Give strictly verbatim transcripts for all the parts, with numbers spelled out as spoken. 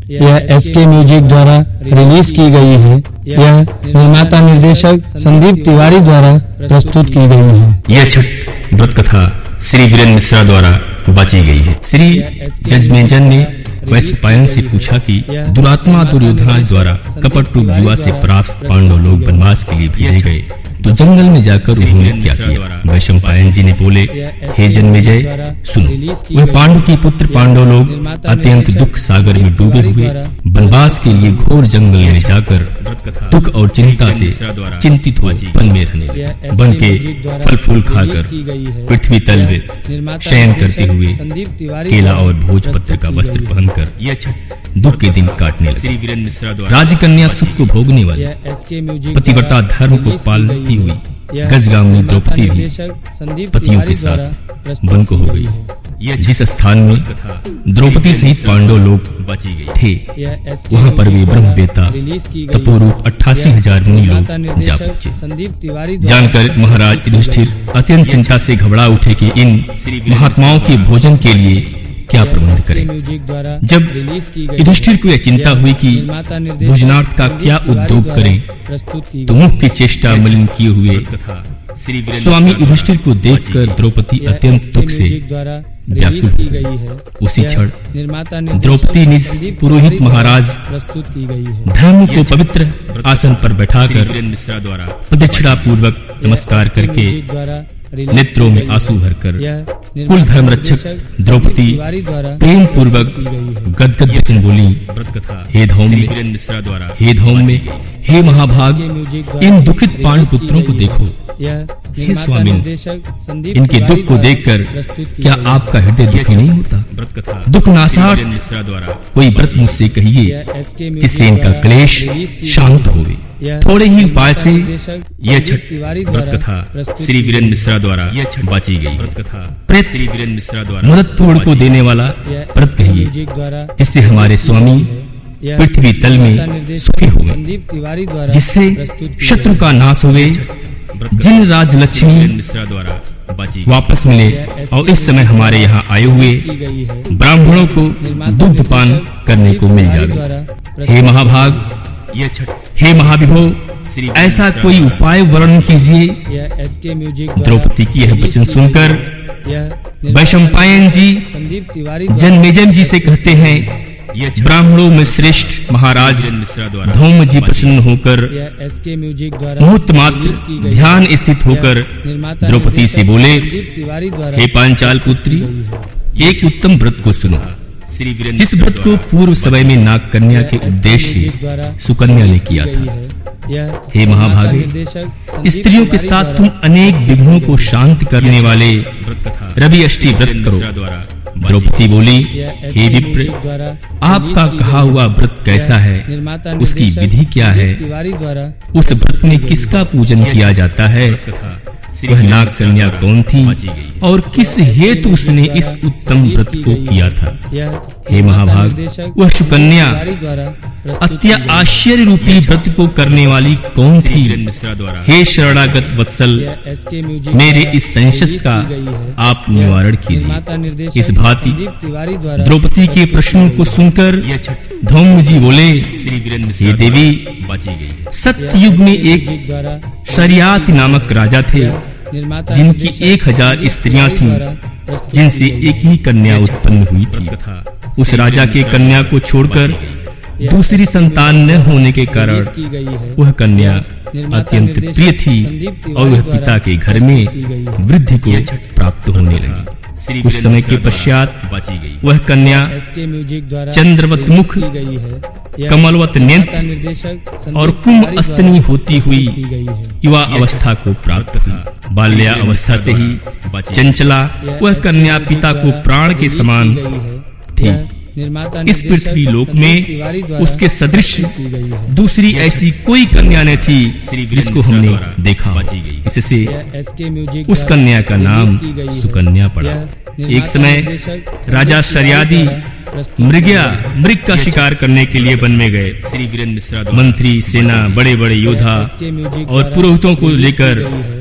यह SK music द्वारा release की गई है। यह निर्माता निर्देशक संदीप तिवारी द्वारा प्रस्तुत की गई है। यह छठ व्रत कथा श्री वीरेंद्र मिश्रा द्वारा बाची गई है। श्री जजमेजन ने वैशंपायन से पूछा कि दुरात्मा दुर्योधन द्वारा कपट रूप जुआ से प्राप्त पांडव लोग वनवास के लिए भेजे गए तो जंगल में जाकर उन्होंने क्या किया? वैशंपायन जी ने बोले, हे जन्मेजय सुनो, वह पांडु के पुत्र पांडव लोग अत्यंत दुख सागर में डूबे हुए वनवास के लिए घोर जंगल में जाकर दुख और चिंता से चिंतित हो वन में रहने लगे। वन के फल फूल खाकर पृथ्वी तल में शयन करते हुए केला और भोजपत्र का वस्त्र पहनकर यह दुख के दिन काटने लगे। राजकन्या सुख को भोगने वाली पतिव्रता धर्म को पालती हुई गजगामिनी द्रौपदी भी पतियों के साथ वन को हो गई। जिस स्थान में द्रौपदी सहित पांडव लोग बची गए थे वहां पर वे ब्रह्मवेता तपोरूप अट्ठासी हजार मुनि लोग जा पहुंचे। जानकर महाराज युधिष्ठिर अत्यंत चिंता से घबरा उठे कि इन महात्माओं के भोजन के लिए क्या प्रबंध करें। जब युधिष्ठिर को यह चिंता हुई कि भोजनार्थ का क्या उद्योग करें तो मुख की चेष्टा मलिन किए हुए स्वामी युधिष्ठिर को देखकर द्रौपदी अत्यंत दुख से व्याकुल हो गई। उसी क्षण द्रौपदी निज पुरोहित महाराज धर्म को पवित्र आसन पर बैठाकर प्रदक्षिणा पूर्वक नमस्कार करके नेत्रों में आंसू भरकर कुल धर्म रक्षक द्रौपदी प्रेम पूर्वक गदगद वचन बोली, हे धौम्य, हे धौम्य, हे महाभाग, इन दुखित पांडु पुत्रों को देखो। हे स्वामी, इनके दुख को देखकर क्या आपका हृदय दुखी नहीं होता? दुख नाशार्थ कोई व्रत मुझसे कहिए जिससे इनका क्लेश शांत होवे। थोड़े ही उपाय से यह छठ व्रत कथा श्री वीरेंद्र मिश्रा द्वारा बाची गई। प्रेत श्री वीरेंद्र मिश्रा द्वारा मदद पूर्ण को देने वाला व्रत कहिए जिससे हमारे स्वामी पृथ्वी तल में सुखी हुए, जिससे शत्रु का नाश हुए, जिन राजलक्ष्मी वापस मिले और इस समय हमारे यहाँ आए हुए ब्राह्मणों को दुग्ध पान करने को मिल जाए। हे महाभाग, हे महाविभो, ऐसा कोई उपाय वर्णन कीजिए। द्रौपदी की यह वचन सुनकर वैशंपायन जी जन्मेजय जी से कहते हैं, ब्राह्मणों में श्रेष्ठ महाराज धौम्य जी प्रसन्न होकर मुहूर्त मात्र ध्यान स्थित होकर द्रौपदी से बोले, हे पांचाल पुत्री, एक उत्तम व्रत को सुनो। जिस व्रत को पूर्व समय में नाग कन्या के उद्देश्य से सुकन्या ने किया था। हे महाभागे, स्त्रियों के साथ तुम अनेक विघ्नों को शांत करने वाले रवि अष्टमी व्रत करो। द्रौपदी बोली, हे विप्र, आपका कहा हुआ व्रत कैसा है? उसकी विधि क्या है? उस व्रत में किसका पूजन किया जाता है? वह नाग कन्या कौन थी और किस हेतु उसने इस उत्तम व्रत को किया था? हे महाभाग, वह सुकन्या अत्य आश्चर्य रूपी व्रत को करने वाली कौन थी? हे शरणागत वत्सल, मेरे इस संशय का आप निवारण कीजिए। इस भांति द्रौपदी के प्रश्नों को सुनकर धौम्य जी बोले, हे देवी, सत्ययुग में एक शरियात नामक राजा थे जिनकी एक हजार स्त्रियां थीं, जिनसे एक ही कन्या उत्पन्न हुई थी। उस राजा के कन्या को छोड़कर दूसरी संतान न होने के कारण वह कन्या अत्यंत प्रिय थी और वह पिता के घर में वृद्धि को प्राप्त होने लगी। कुछ समय के पश्चात वह कन्या चंद्रवत मुख, कमलवत नेत्र और कुंभ स्तनी होती हुई युवा अवस्था को प्राप्त हुई। बाल्या अवस्था से ही चंचला वह कन्या पिता को प्राण के समान थी। इस पृथ्वी लोक में उसके सदृश दूसरी ऐसी कोई कन्या न थी जिसको हमने देखा। इससे उस कन्या का नाम सुकन्या पड़ा। एक समय राजा शर्यादी मृगया मृग का शिकार करने के लिए वन में गए। मंत्री, सेना, बड़े बड़े योद्धा और पुरोहितों को लेकर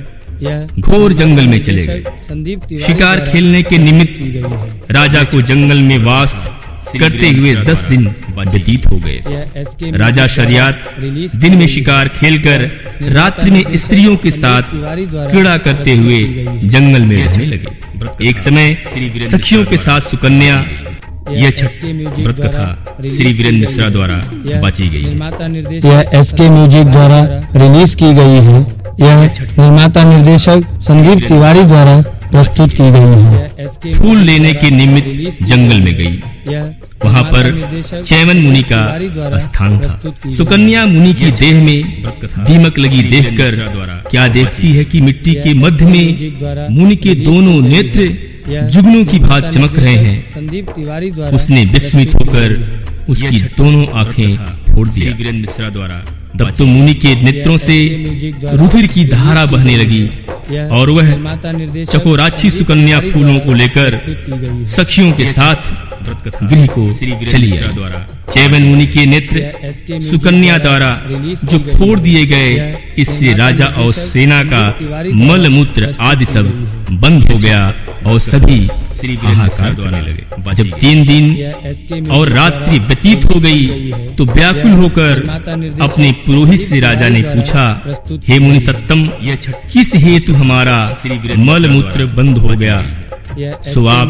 घोर जंगल में चले गए। शिकार खेलने के निमित्त राजा को जंगल में वास करते हुए दस दिन व्यतीत हो गए। राजा शरियात दिन में शिकार खेलकर रात्रि में स्त्रियों के साथ क्रीड़ा करते हुए जंगल में रहने लगे। एक समय सखियों के साथ सुकन्या, यह छठ व्रत कथा श्री वीरेंद्र मिश्रा द्वारा बाची गई है। यह एसके म्यूजिक द्वारा रिलीज की गई है। यह निर्माता निर्देशक संदीप तिवारी द्वारा प्रस्तुत की गई है। फूल लेने के निमित्त जंगल में गई। वहाँ पर चैवन मुनि का स्थान था। सुकन्या मुनि की देह में दीमक लगी देखकर क्या देखती है कि मिट्टी के मध्य में मुनि के दोनों नेत्र जुगनू की भांति चमक रहे हैं। उसने विस्मित होकर उसकी दोनों आंखें फोड़ दी। वीरेंद्र मिश्रा द्वारा तब तो मुनि के नेत्रों से रुधिर की धारा बहने लगी और वह चकोराक्षी सुकन्या फूलों को लेकर सखियों के साथ गृह को चली आई। चैवन मुनि के नेत्र सुकन्या द्वारा जो फोड़ दिए गए, इससे राजा और सेना का मल मूत्र आदि सब बंद हो गया और सभी हाहाकार करने लगे। जब तीन दिन और रात्रि व्यतीत हो गई तो व्याकुल होकर अपने पुरोहित से राजा ने पूछा, हे मुनि सत्तम, किस हेतु हमारा मल मूत्र बंद हो गया? सो आप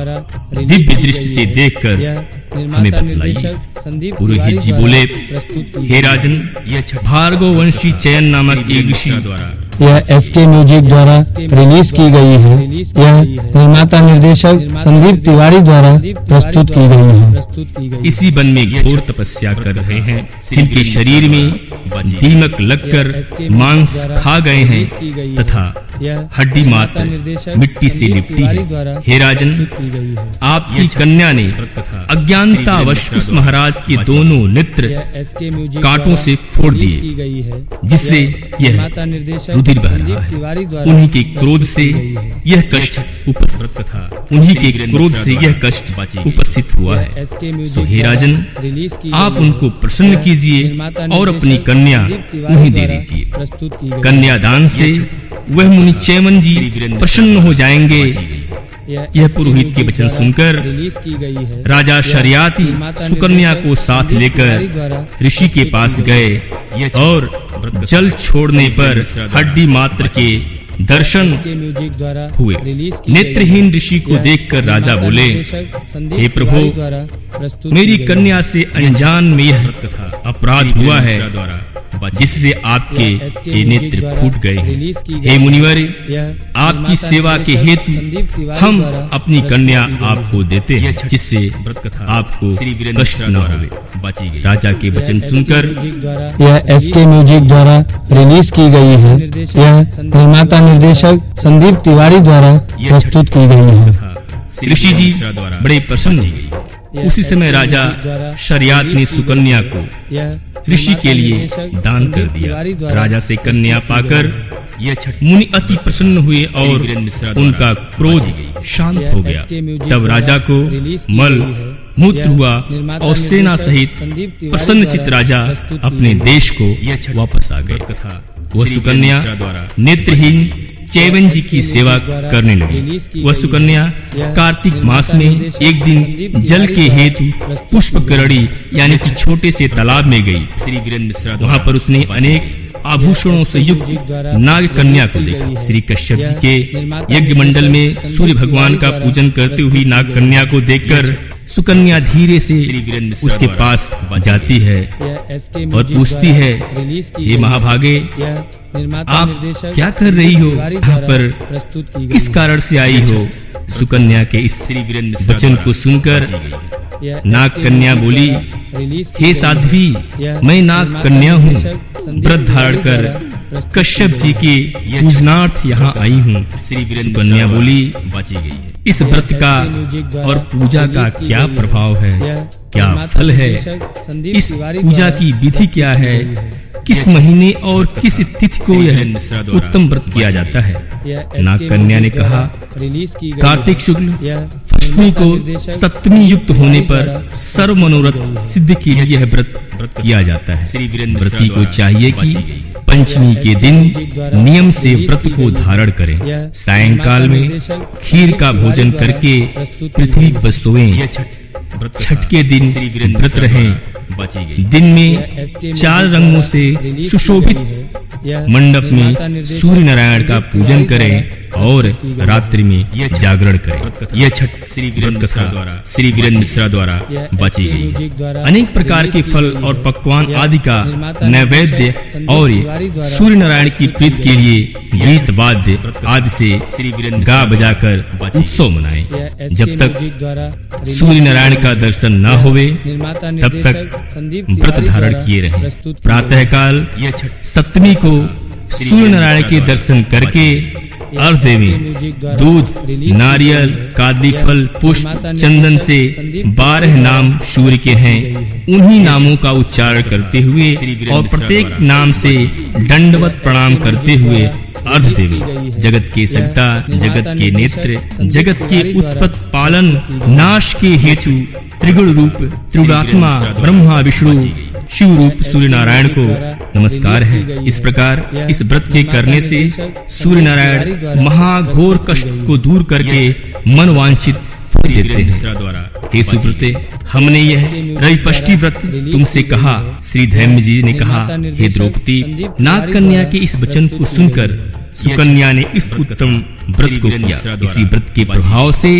दिव्य दृष्टि से देखकर हमें बतलाइए। पुरोहित जी बोले, हे राजन, यह भार्गव वंशी चयन नामक एक ऋषि द्वारा यह एसके म्यूजिक द्वारा रिलीज की गई है। यह निर्माता निर्देशक संदीप तिवारी द्वारा प्रस्तुत की गई है। इसी वन में घोर तपस्या कर रहे हैं। इनके शरीर में दीमक लगकर मांस खा गए हैं तथा हड्डी मात्र मिट्टी से लिपटी है। हे राजन, आपकी कन्या ने अज्ञानतावश उस महाराज के दोनों नेत्र कांटों से फोड़ दिए, जिससे यह रुधिर बह रहा है। उन्हीं के क्रोध से यह कष्ट उपस्थित था उन्हीं के क्रोध से यह कष्ट उपस्थित हुआ है। सो हे राजन, आप उनको प्रसन्न कीजिए और अपनी कन्या उन्हें दे दीजिए। कन्यादान से वह मुनि चैवन जी प्रसन्न हो जाएंगे। यह पुरोहित के वचन सुनकर राजा शरियाती सुकन्या को साथ लेकर ऋषि के पास गए और जल छोड़ने पर हड्डी मात्र के दर्शन हुए। नेत्रहीन ऋषि को देखकर राजा बोले, हे प्रभु, मेरी कन्या से अनजान में यह अपराध हुआ है जिससे आपके ये नेत्र फूट गए। हे मुनिवर, आपकी सेवा के हेतु हम अपनी कन्या आपको देते हैं, जिससे आपको कष्ट न हो। राजा के वचन सुनकर यह एसके म्यूजिक द्वारा रिलीज की गई है। यह निर्माता निर्देशक संदीप तिवारी द्वारा प्रस्तुत की गई है। ऋषि जी बड़े प्रसन्न हुए। उसी समय राजा शरियात ने सुकन्या को ऋषि के लिए दान कर दिया। राजा से कन्या पाकर मुनि अति प्रसन्न हुए और उनका क्रोध शांत हो गया। तब राजा को मल मूत्र हुआ और सेना सहित प्रसन्नचित्त राजा अपने देश को वापस आ गए। वह सुकन्या नेत्रहीन चैवन जी की सेवा करने लगी। वह सुकन्या कार्तिक मास में एक दिन जल के हेतु पुष्पकरणी यानी कि छोटे से तालाब में गई। श्री वीरेंद्र मिश्रा वहाँ पर उसने अनेक आभूषणों से युक्त नाग कन्या को देखा। श्री कश्यप जी के यज्ञ मंडल में सूर्य भगवान का पूजन करती हुई नाग कन्या को देखकर सुकन्या धीरे से उसके पास जाती है और पूछती है, हे महाभागे, आप क्या कर रही हो? यहाँ पर किस कारण से आई हो? सुकन्या के इस वचन को सुनकर नाग कन्या बोली, हे साध्वी, मैं नाग कन्या हूँ, व्रत धारण कर कश्यप जी के पूजनार्थ यहाँ आई हूँ। सुकन्या बोली, बची गई है। इस व्रत का और पूजा का क्या प्रभाव है, क्या फल है? इस पूजा की विधि क्या है? किस महीने और किस तिथि को यह उत्तम व्रत किया जाता है? नाग कन्या ने कहा, कार्तिक शुक्ल अष्टमी को सप्तमी युक्त होने पर सर्व मनोरथ सिद्ध के लिए यह व्रत किया जाता है। व्रती को चाहिए कि पंचमी के दिन नियम से व्रत को धारण करें। सायंकाल में खीर का भोजन करके पृथ्वी पर सोएं। छठ के दिन व्रत रहें। दिन में चार रंगों से सुशोभित मंडप में सूर्य नारायण का पूजन करें और रात्रि में जागरण करें। यह छठ श्री व्रत कथा द्वारा श्री वीरेंद्र मिश्रा द्वारा बची गई है। अनेक प्रकार के फल और पकवान आदि का नैवेद्य और सूर्य नारायण की प्रीति के लिए गीत वाद्य आदि से गा बजाकर उत्सव मनाएं। जब तक सूर्य नारायण का दर्शन न होवे तब तक व्रत धारण किए रहें। प्रातः काल सप्तमी को सूर्य नारायण के दर्शन करके अर्घ्य में दूध, नारियल, कादली फल, पुष्प, चंदन से बारह नाम सूर्य के हैं, उन्हीं नामों का उच्चारण करते हुए और प्रत्येक नाम से दंडवत प्रणाम करते हुए अर्घ्य देवी। जगत के सत्ता, जगत के नेत्र, जगत के उत्पत्ति पालन नाश के हेतु त्रिगुण रूप त्रिगुणात्मा ब्रह्मा विष्णु शिव रूप सूर्य नारायण को नमस्कार है। इस प्रकार इस व्रत के करने से सूर्य नारायण महाघोर कष्ट को दूर करके मन वांछित फल देते हैं। हे सुव्रते, हमने यह रविपष्टि व्रत तुमसे कहा। श्री धैर्य जी ने कहा, हे द्रौपदी, नाग कन्या के इस वचन को सुनकर सुकन्या ने इस उत्तम व्रत को किया। इसी व्रत के प्रभाव से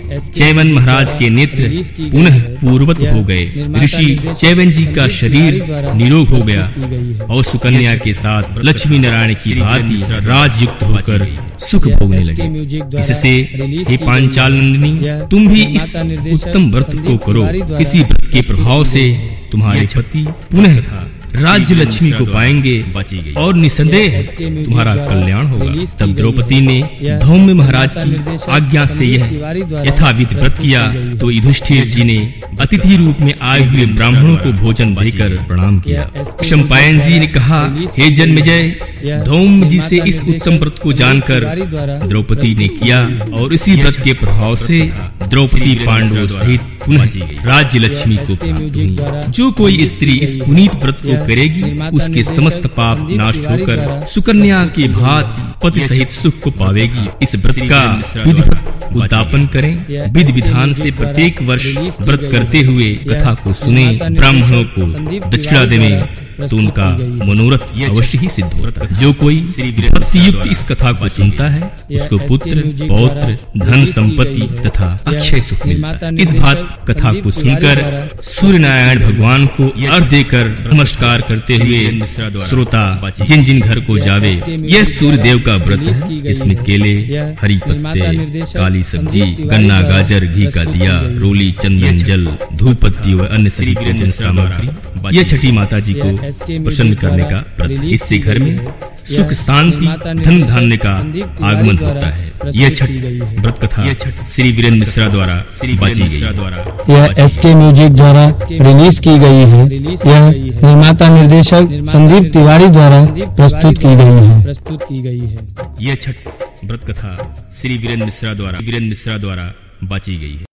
चैवन महाराज के नेत्र पुनः पूर्ववत हो गए। ऋषि चैवन जी का शरीर निरोग हो गया और सुकन्या के साथ लक्ष्मी नारायण की भांति राजयुक्त होकर सुख भोगने लगे। इससे हे पांचाल नंदिनी, तुम भी इस उत्तम व्रत को करो। इसी व्रत के प्रभाव से तुम्हारे पति पुनः राज्य लक्ष्मी को पाएंगे और निसंदेह तुम्हारा कल्याण होगा। तब द्रौपदी ने धौम्य महाराज की आज्ञा से यह यथाविध व्रत किया तो युधिष्ठिर जी ने अतिथि रूप में आए हुए ब्राह्मणों को भोजन देकर प्रणाम किया। शंपायन जी ने कहा, हे जन्मेजय, धौम्य जी से इस उत्तम व्रत को जानकर द्रौपदी ने किया और इसी व्रत के प्रभाव से द्रौपदी पांडवों सहित पुनः राज्य लक्ष्मी को प्राप्त हुई। जो कोई स्त्री इस पुनीत व्रत को करेगी उसके समस्त पाप नाश होकर सुकन्या के भांति पति सहित सुख को पावेगी। इस व्रत का विधिवत उद्यापन करें। विधि विधान से प्रत्येक वर्ष व्रत करते हुए कथा को सुने। ब्राह्मणों को दक्षिणा देवें तो उनका मनोरथ अवश्य ही सिद्ध होता है। जो कोई भक्ति युक्त इस कथा को सुनता है उसको पुत्र, पौत्र, धन, संपत्ति तथा अक्षय सुख मिलता है। इस बात कथा को सुनकर सूर्य नारायण भगवान को अर्घ्य देकर नमस्कार करते हुए श्रोता जिन जिन घर को जावे, यह सूर्य देव का व्रत है। इसमें केले, हरी पत्ते, काली सब्जी, गन्ना, गाजर, घी का दिया, रोली, चंदन, जल, धूप पत्ती व अन्य सभी पूजन सामग्री, यह छठी माता जी को प्रसन्न करने का व्रत। इससे घर में सुख, शांति, धन धान्य का आगमन होता है। यह छठ व्रत कथा श्री वीरेंद्र मिश्रा द्वारा बची गई। यह एसके म्यूजिक द्वारा रिलीज की गई है। यह निर्माता निर्देशक संदीप तिवारी द्वारा प्रस्तुत की गई है प्रस्तुत की गई है यह छठ व्रत कथा श्री वीरेंद्र मिश्रा द्वारा वीरेंद्र मिश्रा द्वारा बची गई है।